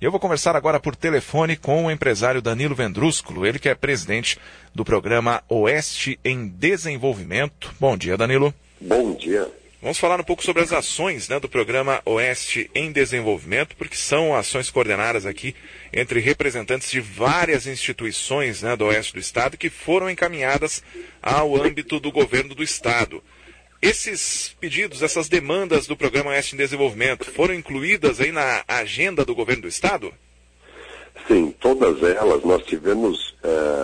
Eu vou conversar agora por telefone com o empresário Danilo Vendrúsculo, ele que é presidente do programa Oeste em Desenvolvimento. Bom dia, Danilo. Bom dia. Vamos falar um pouco sobre as ações, do programa Oeste em Desenvolvimento, porque são ações coordenadas aqui entre representantes de várias instituições, do Oeste do Estado que foram encaminhadas ao âmbito do governo do Estado. Esses pedidos, essas demandas do programa Oeste em Desenvolvimento foram incluídas aí na agenda do governo do Estado? Sim, todas elas. Nós tivemos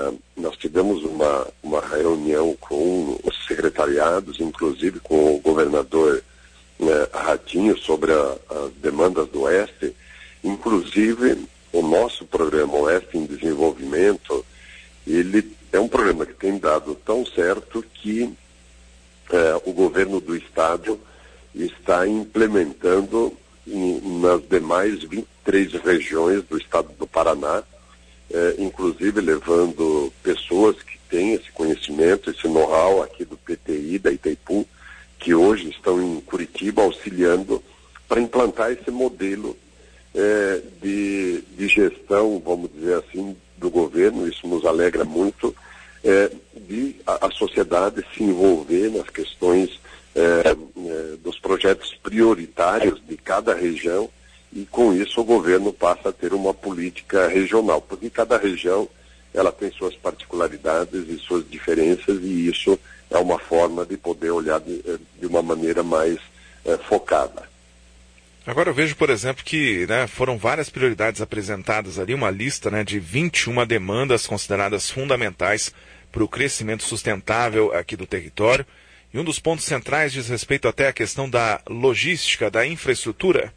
uma reunião com os secretariados, inclusive com o governador Ratinho, sobre as demandas do Oeste. Inclusive, o nosso programa Oeste em Desenvolvimento, ele é um programa que tem dado tão certo que o governo do Estado está implementando nas demais 23 regiões do Estado do Paraná, inclusive levando pessoas que têm esse conhecimento, esse know-how aqui do PTI, da Itaipu, que hoje estão em Curitiba auxiliando para implantar esse modelo de gestão, vamos dizer assim, do governo. Isso nos alegra muito, de a sociedade se envolver nas questões dos projetos prioritários de cada região, e com isso o governo passa a ter uma política regional, porque cada região ela tem suas particularidades e suas diferenças, e isso é uma forma de poder olhar de uma maneira mais focada. Agora eu vejo, por exemplo, que foram várias prioridades apresentadas ali, uma lista de 21 demandas consideradas fundamentais para o crescimento sustentável aqui do território. E um dos pontos centrais diz respeito até à questão da logística, da infraestrutura.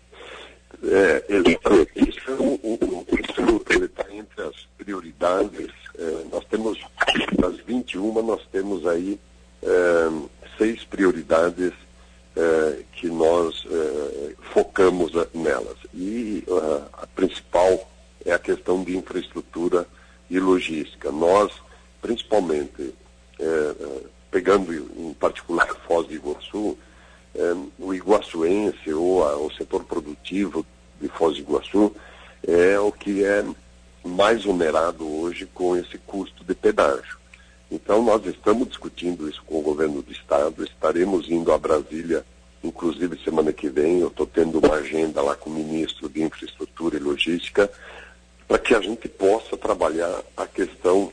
Ele está entre as prioridades. Nós temos, das 21, nós temos aí 6 prioridades que nós focamos nelas. E a principal é a questão de infraestrutura e logística. Nós, principalmente, pegando em particular Foz do Iguaçu, o iguaçuense ou o setor produtivo de Foz do Iguaçu é o que é mais onerado hoje com esse custo de pedágio. Então nós estamos discutindo isso com o governo do Estado, estaremos indo a Brasília, inclusive semana que vem. Eu estou tendo uma agenda lá com o ministro de Infraestrutura e Logística, para que a gente possa trabalhar a questão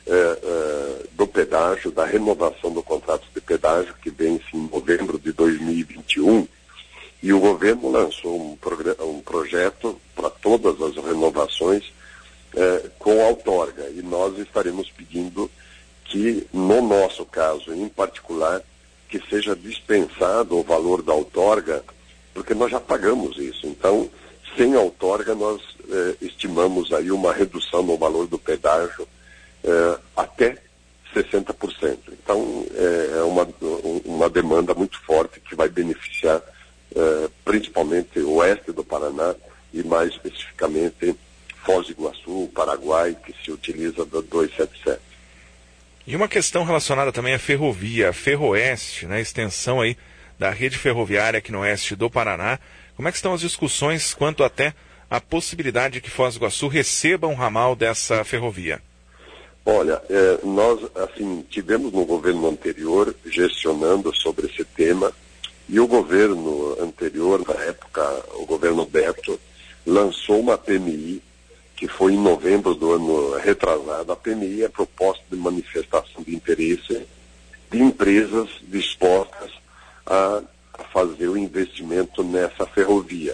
do pedágio, da renovação do contrato de pedágio, que vence em novembro de 2021, e o governo lançou um projeto para todas as renovações com outorga, e nós estaremos pedindo que, no nosso caso em particular, que seja dispensado o valor da outorga, porque nós já pagamos isso. Então, sem outorga, nós estimamos aí uma redução no valor do pedágio até 60%. Então, é uma demanda muito forte que vai beneficiar principalmente o oeste do Paraná e, mais especificamente, Foz do Iguaçu, Paraguai, que se utiliza da 277. E uma questão relacionada também à ferrovia, a Ferroeste, a extensão aí da rede ferroviária aqui no oeste do Paraná. Como é que estão as discussões quanto até a possibilidade de que Foz do Iguaçu receba um ramal dessa ferrovia? Olha, nós tivemos no governo anterior gestionando sobre esse tema, e o governo anterior, na época, o governo Beto, lançou uma PMI, que foi em novembro do ano retrasado. A PMI é a proposta de manifestação de interesse de empresas dispostas a fazer o investimento nessa ferrovia.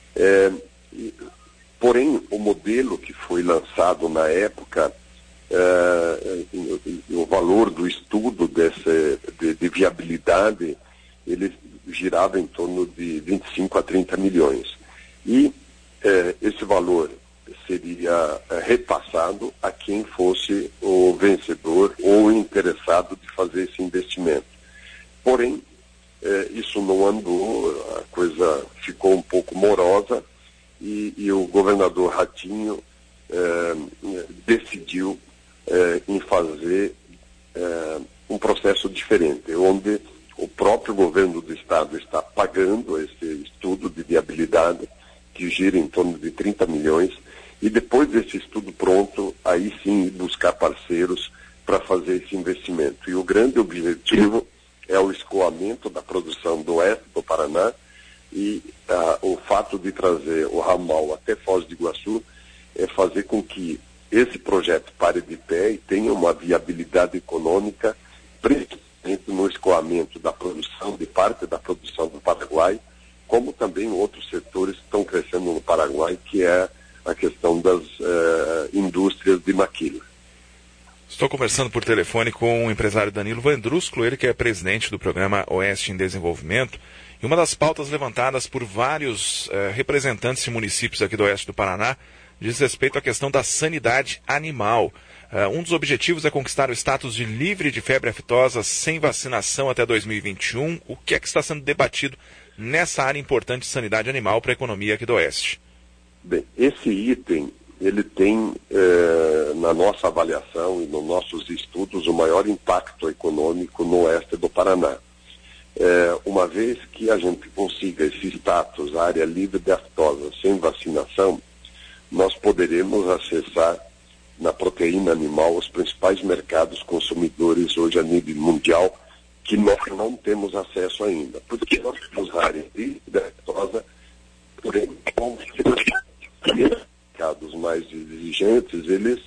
Porém, o modelo que foi lançado na época, o valor do estudo de viabilidade, ele girava em torno de 25 a 30 milhões. E esse valor seria repassado a quem fosse o vencedor ou o interessado de fazer esse investimento. Porém, isso não andou, a coisa ficou um pouco morosa, e o governador Ratinho decidiu em fazer um processo diferente, onde o próprio governo do Estado está pagando esse estudo de viabilidade, que gira em torno de 30 milhões, e depois desse estudo pronto, aí sim buscar parceiros para fazer esse investimento. E o grande objetivo é o escoamento da produção do oeste do Paraná, e o fato de trazer o ramal até Foz do Iguaçu é fazer com que esse projeto pare de pé e tenha uma viabilidade econômica, principalmente no escoamento da produção, de parte da produção do Paraguai, como também outros setores que estão crescendo no Paraguai, que é a questão das indústrias de maquila. Estou conversando por telefone com o empresário Danilo Vandrúsculo, ele que é presidente do programa Oeste em Desenvolvimento. E uma das pautas levantadas por vários representantes de municípios aqui do Oeste do Paraná diz respeito à questão da sanidade animal. Um dos objetivos é conquistar o status de livre de febre aftosa sem vacinação até 2021. O que é que está sendo debatido nessa área importante de sanidade animal para a economia aqui do Oeste? Bem, esse item, ele tem, na nossa avaliação e nos nossos estudos, o maior impacto econômico no Oeste do Paraná. Uma vez que a gente consiga esse status, área livre de aftosa sem vacinação, nós poderemos acessar na proteína animal os principais mercados consumidores hoje a nível mundial, que nós não temos acesso ainda. Porque nós temos área livre de aftosa, porém, os mercados mais exigentes, eles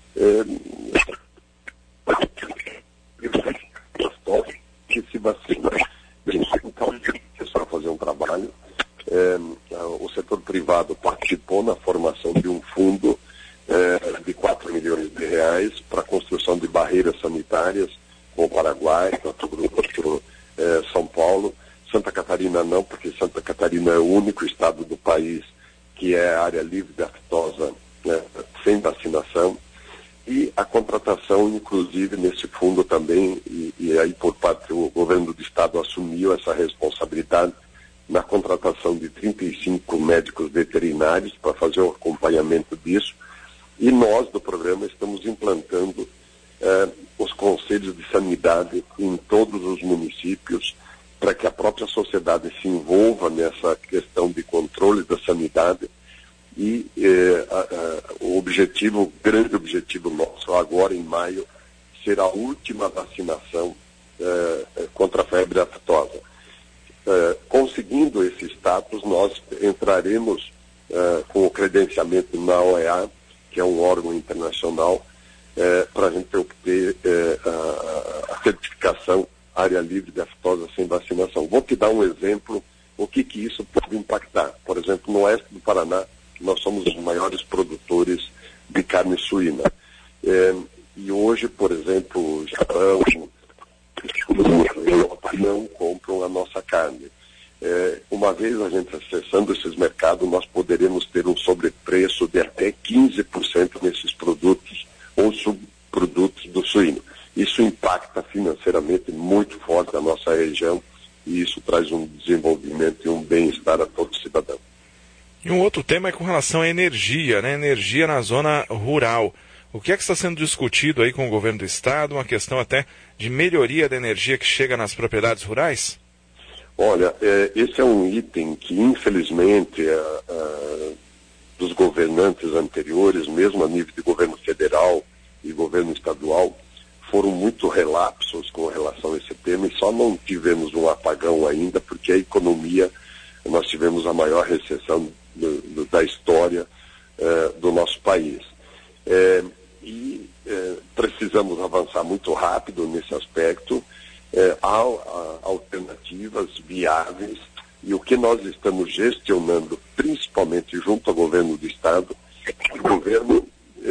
que se vacinam. Então, é só fazer um trabalho. O setor privado participou na formação de um fundo de 4 milhões de reais para a construção de barreiras sanitárias com o Paraguai, Mato Grosso, São Paulo. Santa Catarina não, porque Santa Catarina é o único estado do país que é área livre de aftosa, sem vacinação. E a contratação, inclusive, nesse fundo também, e aí por parte do governo do estado assumiu essa responsabilidade na contratação de 35 médicos veterinários para fazer o acompanhamento disso. E nós, do programa, estamos implantando os conselhos de sanidade em todos os municípios para que a própria sociedade se envolva nessa questão de controle da sanidade. E o grande objetivo nosso agora em maio, será a última vacinação contra a febre aftosa. Conseguindo esse status, nós entraremos com o credenciamento na OEA, que é um órgão internacional, para a gente obter a certificação área livre de aftosa sem vacinação. Vou te dar um exemplo, o que isso pode impactar. Por exemplo, no oeste do Paraná, nós somos os maiores produtores de carne suína. E hoje, por exemplo, o Japão, não compram a nossa carne. Uma vez a gente acessando esses mercados, nós poderemos ter um sobrepreço de até 15% nesses produtos ou subprodutos do suíno. Isso impacta financeiramente muito forte a nossa região e isso traz um desenvolvimento e um bem-estar a todo cidadão. E um outro tema é com relação à energia, né? Energia na zona rural. O que é que está sendo discutido aí com o governo do estado? Uma questão até de melhoria da energia que chega nas propriedades rurais? Olha, esse é um item que, infelizmente, dos governantes anteriores, mesmo a nível de governo federal e governo estadual, foram muito relapsos com relação a esse tema e só não tivemos um apagão ainda porque a economia, nós tivemos a maior recessão da história do nosso país. Precisamos avançar muito rápido nesse aspecto. Há alternativas viáveis e o que nós estamos gestionando, principalmente junto ao governo do estado, o governo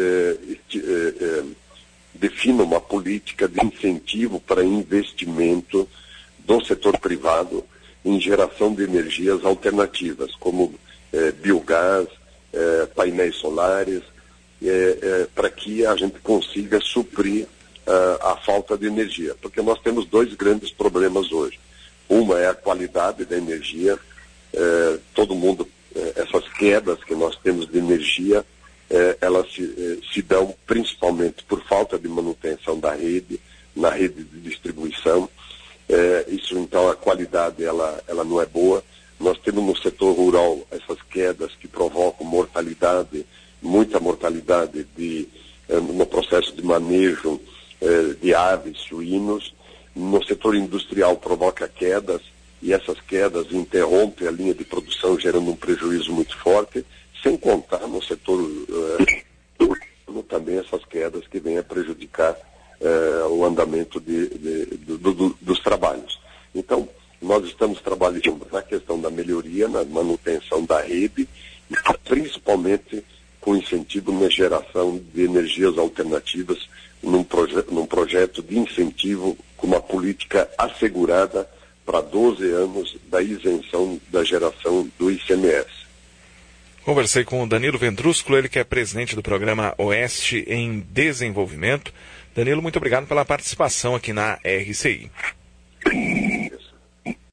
defina uma política de incentivo para investimento do setor privado em geração de energias alternativas, como biogás, painéis solares, para que a gente consiga suprir a falta de energia. Porque nós temos dois grandes problemas hoje. Uma é a qualidade da energia, essas quedas que nós temos de energia, elas se dão principalmente por falta de manutenção da rede, na rede de distribuição. Isso, então, a qualidade ela não é boa, Nós temos no setor rural essas quedas que provocam mortalidade, muita mortalidade no processo de manejo de aves, suínos. No setor industrial provoca quedas, e essas quedas interrompem a linha de produção, gerando um prejuízo muito forte, sem contar no setor também essas quedas que vêm a prejudicar o andamento dos trabalhos. Então, nós estamos trabalhando na questão da melhoria, na manutenção da rede, principalmente com incentivo na geração de energias alternativas, num projeto de incentivo com uma política assegurada para 12 anos da isenção da geração do ICMS. Conversei com o Danilo Vendrúsculo, ele que é presidente do programa Oeste em Desenvolvimento. Danilo, muito obrigado pela participação aqui na RCI.